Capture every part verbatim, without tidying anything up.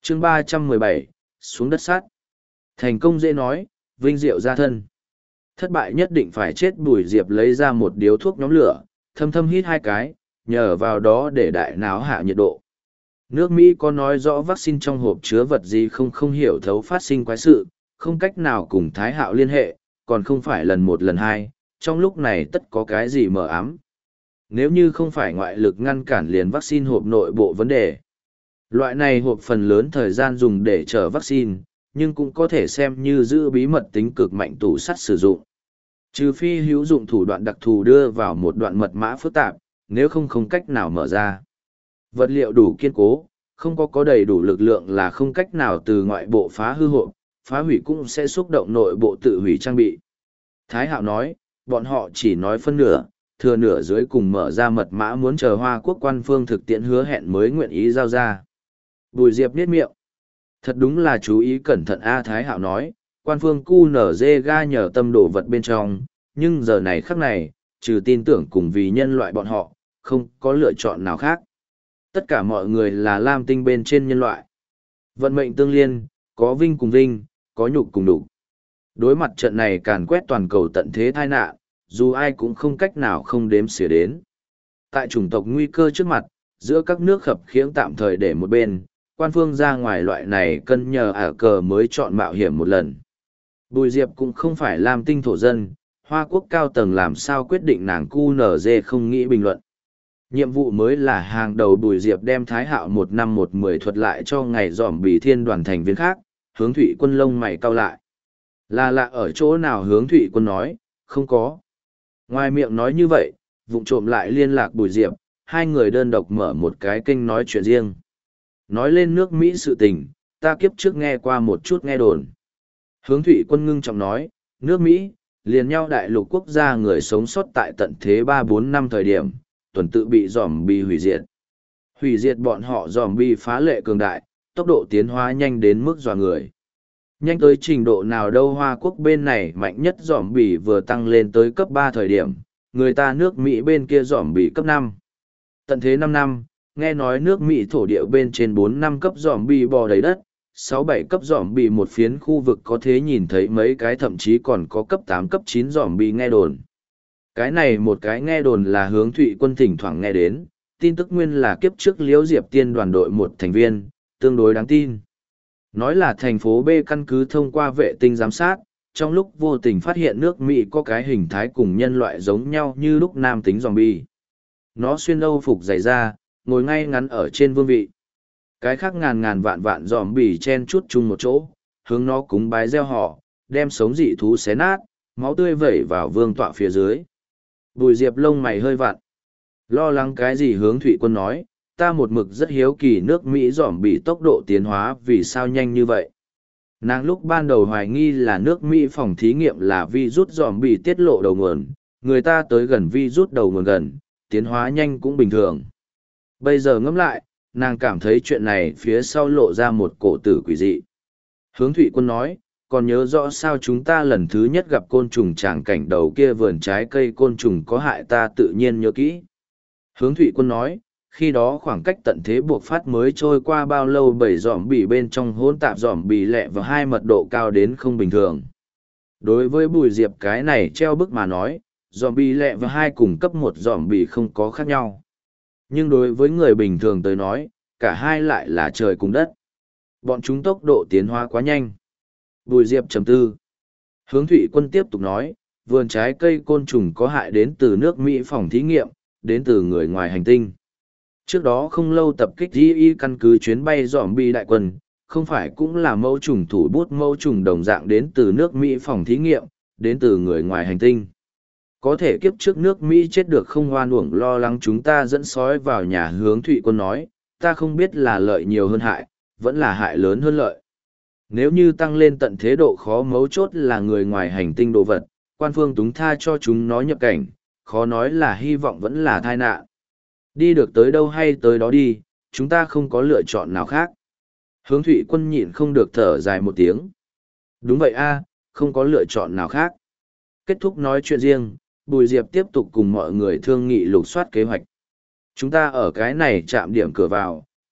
chương ba trăm mười bảy, xuống đất sát. Thành công dễ nói, vinh diệu ra thân. Thất bại nhất định phải chết. Bùi Diệp lấy ra một điếu thuốc nhóm lửa, thâm thâm hít hai cái, nhờ vào đó để đại não hạ nhiệt độ. Nước Mỹ có nói rõ vaccine trong hộp chứa vật gì không không hiểu thấu phát sinh quái sự, không cách nào cùng Thái Hạo liên hệ, còn không phải lần một lần hai, trong lúc này tất có cái gì mờ ám. Nếu như không phải ngoại lực ngăn cản liền vaccine hộp nội bộ vấn đề. Loại này hộp phần lớn thời gian dùng để chở vaccine, nhưng cũng có thể xem như giữ bí mật tính cực mạnh tủ sắt sử dụng. Trừ phi hữu dụng thủ đoạn đặc thù đưa vào một đoạn mật mã phức tạp, nếu không không cách nào mở ra. Vật liệu đủ kiên cố, không có có đầy đủ lực lượng là không cách nào từ ngoại bộ phá hư hộp, phá hủy cũng sẽ xúc động nội bộ tự hủy trang bị. Thái Hạo nói, bọn họ chỉ nói phân nửa, thừa nửa dưới cùng mở ra mật mã muốn chờ Hoa Quốc quan phương thực tiễn hứa hẹn mới nguyện ý giao ra. Bùi Diệp niết miệng. Thật đúng là chú ý cẩn thận A. Thái Hạo nói, quan phương cu nở dê ga nhờ tâm đồ vật bên trong, nhưng giờ này khắc này, trừ tin tưởng cùng vì nhân loại bọn họ, không có lựa chọn nào khác. Tất cả mọi người là lam tinh bên trên nhân loại. Vận mệnh tương liên, có vinh cùng vinh, có nhục cùng đục. Đối mặt trận này càn quét toàn cầu tận thế tai nạn, dù ai cũng không cách nào không đếm xỉa đến. Tại chủng tộc nguy cơ trước mặt, giữa các nước khập khiễng tạm thời để một bên, quan phương ra ngoài loại này cân nhờ ả cờ mới chọn mạo hiểm một lần. Bùi Diệp cũng không phải lam tinh thổ dân, Hoa Quốc cao tầng làm sao quyết định nàng cu nở dê không nghĩ bình luận. Nhiệm vụ mới là hàng đầu. Bùi Diệp đem Thái Hạo một năm một mười thuật lại cho ngày dòm bì thiên đoàn thành viên khác, hướng Thụy Quân lông mày cau lại. Là lạ ở chỗ nào? Hướng Thụy Quân nói, không có. Ngoài miệng nói như vậy, vụng trộm lại liên lạc Bùi Diệp, hai người đơn độc mở một cái kênh nói chuyện riêng. Nói lên nước Mỹ sự tình, ta kiếp trước nghe qua một chút nghe đồn. Hướng Thụy Quân ngưng trọng nói, nước Mỹ, liền nhau đại lục quốc gia người sống sót tại tận thế ba bốn năm thời điểm, tuần tự bị giòm bi hủy diệt. Hủy diệt bọn họ giòm bi phá lệ cường đại, tốc độ tiến hóa nhanh đến mức dọa người. Nhanh tới trình độ nào đâu? Hoa Quốc bên này mạnh nhất giòm bi vừa tăng lên tới cấp ba thời điểm, người ta nước Mỹ bên kia giòm bi cấp năm. Tận thế năm năm, nghe nói nước Mỹ thổ địa bên trên bốn năm cấp giòm bi bò đầy đất, sáu bảy cấp giòm bi một phiến khu vực có thể nhìn thấy mấy cái, thậm chí còn có cấp tám cấp chín giòm bi nghe đồn. Cái này một cái nghe đồn là Hướng Thụy Quân thỉnh thoảng nghe đến, tin tức nguyên là kiếp trước Liễu Diệp Tiên đoàn đội một thành viên, tương đối đáng tin. Nói là thành phố B căn cứ thông qua vệ tinh giám sát, trong lúc vô tình phát hiện nước Mỹ có cái hình thái cùng nhân loại giống nhau như lúc nam tính zombie. Nó xuyên âu phục dày da, ngồi ngay ngắn ở trên vương vị. Cái khác ngàn ngàn vạn vạn zombie chen chút chung một chỗ, hướng nó cúng bái gieo họ, đem sống dị thú xé nát, máu tươi vẩy vào vương tọa phía dưới. Bùi Diệp lông mày hơi vặn. Lo lắng cái gì? Hướng Thụy Quân nói, ta một mực rất hiếu kỳ nước Mỹ giỏm bị tốc độ tiến hóa vì sao nhanh như vậy. Nàng lúc ban đầu hoài nghi là nước Mỹ phòng thí nghiệm là virus giỏm bị tiết lộ đầu nguồn, người ta tới gần virus đầu nguồn gần, tiến hóa nhanh cũng bình thường. Bây giờ ngẫm lại, nàng cảm thấy chuyện này phía sau lộ ra một cổ tử quỷ dị. Hướng Thụy Quân nói, còn nhớ rõ sao chúng ta lần thứ nhất gặp côn trùng tràng cảnh đầu kia vườn trái cây côn trùng có hại ta tự nhiên nhớ kỹ. Hướng Thụy Quân nói, khi đó khoảng cách tận thế buộc phát mới trôi qua bao lâu, bảy giỏm bì bên trong hỗn tạp giỏm bì lẹ và hai mật độ cao đến không bình thường. Đối với Bùi Diệp cái này treo bức mà nói, giỏm bì lẹ và hai cùng cấp một giỏm bì không có khác nhau. Nhưng đối với người bình thường tới nói, cả hai lại là trời cùng đất. Bọn chúng tốc độ tiến hóa quá nhanh. Bùi Diệp trầm tư. Hướng Thụy Quân tiếp tục nói, vườn trái cây côn trùng có hại đến từ nước Mỹ phòng thí nghiệm, đến từ người ngoài hành tinh. Trước đó không lâu tập kích gi i căn cứ chuyến bay giỏm bi đại quân, không phải cũng là mẫu trùng thủ bút mẫu trùng đồng dạng đến từ nước Mỹ phòng thí nghiệm, đến từ người ngoài hành tinh. Có thể kiếp trước nước Mỹ chết được không oan uổng lo lắng chúng ta dẫn sói vào nhà. Hướng Thụy Quân nói, ta không biết là lợi nhiều hơn hại, vẫn là hại lớn hơn lợi. Nếu như tăng lên tận thế độ khó mấu chốt là người ngoài hành tinh đồ vật, quan phương túng tha cho chúng nó nhập cảnh, khó nói là hy vọng vẫn là tai nạn. Đi được tới đâu hay tới đó đi, chúng ta không có lựa chọn nào khác. Hướng Thụy Quân nhịn không được thở dài một tiếng. Đúng vậy a, không có lựa chọn nào khác. Kết thúc nói chuyện riêng, Bùi Diệp tiếp tục cùng mọi người thương nghị lục soát kế hoạch. Chúng ta ở cái này chạm điểm cửa vào,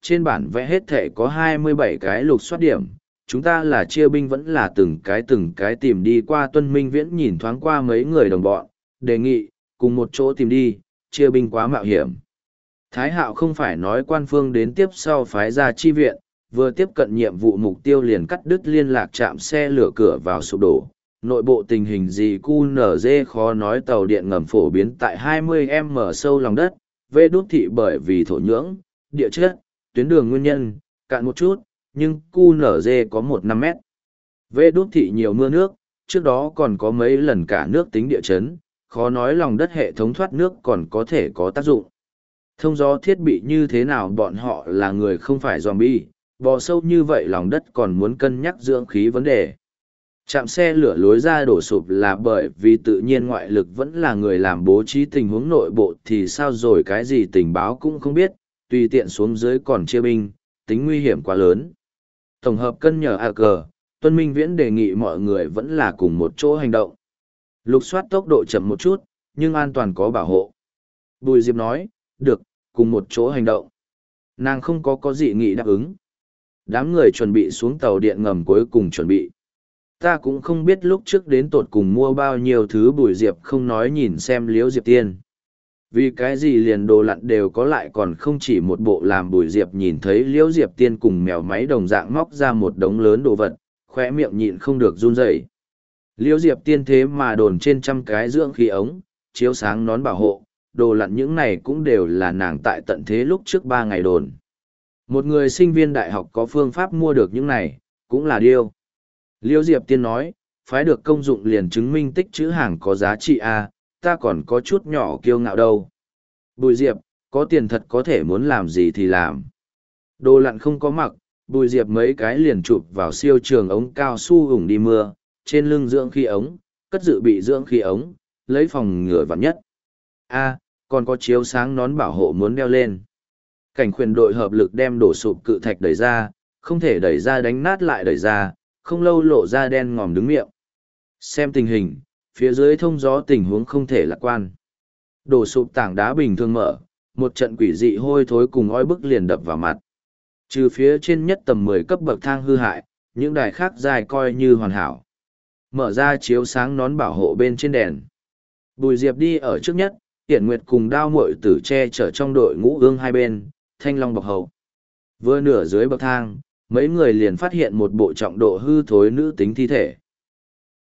trên bản vẽ hết thể có hai mươi bảy cái lục soát điểm, chúng ta là chia binh vẫn là từng cái từng cái tìm đi qua. Tuân Minh Viễn nhìn thoáng qua mấy người đồng bọn, đề nghị, cùng một chỗ tìm đi, chia binh quá mạo hiểm. Thái Hạo không phải nói quan phương đến tiếp sau phái ra chi viện, vừa tiếp cận nhiệm vụ mục tiêu liền cắt đứt liên lạc chạm xe lửa cửa vào sụp đổ. Nội bộ tình hình gì cu nở dê khó nói, tàu điện ngầm phổ biến tại hai mươi m sâu lòng đất, vê đút thị bởi vì thổ nhưỡng, địa chất, tuyến đường nguyên nhân, cạn một chút, nhưng cu nở dê có một năm mét. Vê đút thị nhiều mưa nước, trước đó còn có mấy lần cả nước tính địa chấn, khó nói lòng đất hệ thống thoát nước còn có thể có tác dụng. Thông gió thiết bị như thế nào, bọn họ là người không phải zombie, bò sâu như vậy lòng đất còn muốn cân nhắc dưỡng khí vấn đề. Trạm xe lửa lối ra đổ sụp là bởi vì tự nhiên ngoại lực vẫn là người làm bố trí, tình huống nội bộ thì sao rồi cái gì tình báo cũng không biết, tùy tiện xuống dưới còn chia binh, tính nguy hiểm quá lớn. Tổng hợp cân nhờ a cờ, Tuân Minh Viễn đề nghị mọi người vẫn là cùng một chỗ hành động. Lục soát tốc độ chậm một chút, nhưng an toàn có bảo hộ. Bùi Diệp nói, được, cùng một chỗ hành động. Nàng không có có dị nghị đáp ứng. Đám người chuẩn bị xuống tàu điện ngầm cuối cùng chuẩn bị. Ta cũng không biết lúc trước đến tột cùng mua bao nhiêu thứ. Bùi Diệp không nói nhìn xem Liễu Diệp Tiên. Vì cái gì liền đồ lặn đều có lại còn không chỉ một bộ. Làm Bùi Diệp nhìn thấy Liễu Diệp Tiên cùng mèo máy đồng dạng móc ra một đống lớn đồ vật, khóe miệng nhịn không được run rẩy. Liễu Diệp Tiên thế mà đồn trên trăm cái dưỡng khí ống, chiếu sáng nón bảo hộ, đồ lặn những này cũng đều là nàng tại tận thế lúc trước ba ngày đồn. Một người sinh viên đại học có phương pháp mua được những này, cũng là điêu. Liễu Diệp Tiên nói, phái được công dụng liền chứng minh tích trữ hàng có giá trị a, ta còn có chút nhỏ kiêu ngạo đâu. Bùi Diệp, có tiền thật có thể muốn làm gì thì làm. Đồ lặn không có mặc, Bùi Diệp mấy cái liền chụp vào siêu trường ống cao su ủng đi mưa, trên lưng dưỡng khí ống, cất dự bị dưỡng khí ống, lấy phòng ngừa vạn nhất. A, còn có chiếu sáng nón bảo hộ muốn đeo lên. Cảnh khuyển đội hợp lực đem đổ sụp cự thạch đẩy ra, không thể đẩy ra đánh nát lại đẩy ra, không lâu lộ ra đen ngòm đứng miệng. Xem tình hình, phía dưới thông gió tình huống không thể lạc quan. Đổ sụp tảng đá bình thường mở, một trận quỷ dị hôi thối cùng oi bức liền đập vào mặt. Trừ phía trên nhất tầm mười cấp bậc thang hư hại, những đài khác dài coi như hoàn hảo. Mở ra chiếu sáng nón bảo hộ bên trên đèn. Bùi Diệp đi ở trước nhất, Tiễn Nguyệt cùng Đao Muội Tử che chở trong đội ngũ ương hai bên, thanh long bọc hậu. Vừa nửa dưới bậc thang, mấy người liền phát hiện một bộ trọng độ hư thối nữ tính thi thể.